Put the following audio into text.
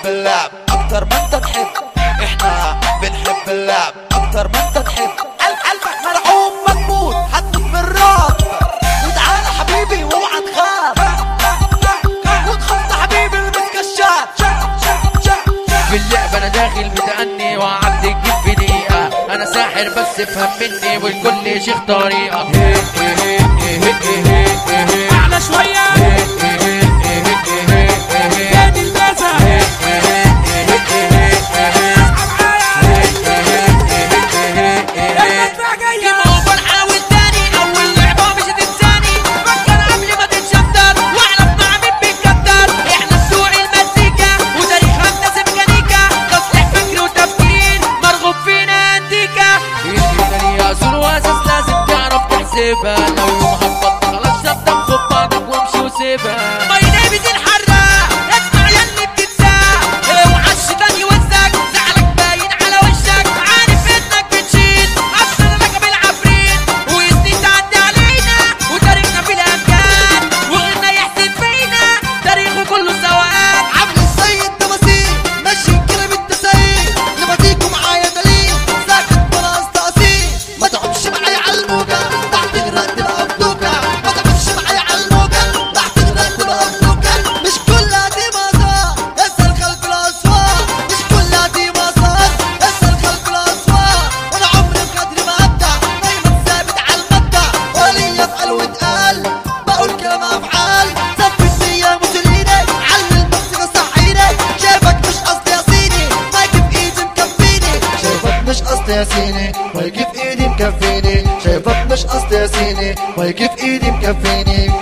بنحب اللعب اكتر ما انت تحب، احنا بنحب اللعب اكتر ما انت تحب. قلبك مرعوب مجمود هتموت من الرعب، وتعالى حبيبي واوعى تخاف، وتخط حبيبي المسكشات. في اللعبة انا داخل متأني وعدي تجيب في دقيقة، انا ساحر بس افهم مني والكل شيخ طريقة. اعلى شوية لو يوم هتبطل خلاص شطب خد بعضك وامشي وسيبها. ماي نيم از الحراق، اسمع ياللي بتتساق، اوعى الشيطان يوزك، زعلك باين على وشك، عارف انك بتشيل اكتر لك بالعفريت، وسنين تعدي علينا وتاريخنا في الامكان، وغيرنا يحسد فينا تاريخه كله سواء. عامل السيد تماثيل ماشي كده بالتساهيل، لما تيجوا معايا دليل ساكت بلا استقصيل. ما تقومش معايا على الموجة تحت غرق تبقى مفلوكة، ما تقومش معايا على الموجة تحت غرق تبقى مفلوكة. مش كلها دي مسار اسأل خلف الأسوار، مش كلها دي مسار اسأل خلف الأسوار. وانا عمري بقدر ما ابدع دايما ثابت على المبدأ، ولي افعل واتقال بقول كلام افعال. ثبتني يا موسوليني علم الموسيقى صحيني، شايفك مش قصدي يا سيني مايك في ايدي مكفيني، شايفك مش قصدي يا سيني مايك في ايدي مكفيني، شايفك مش قصدي يا سيني مايك في ايدي مكفيني.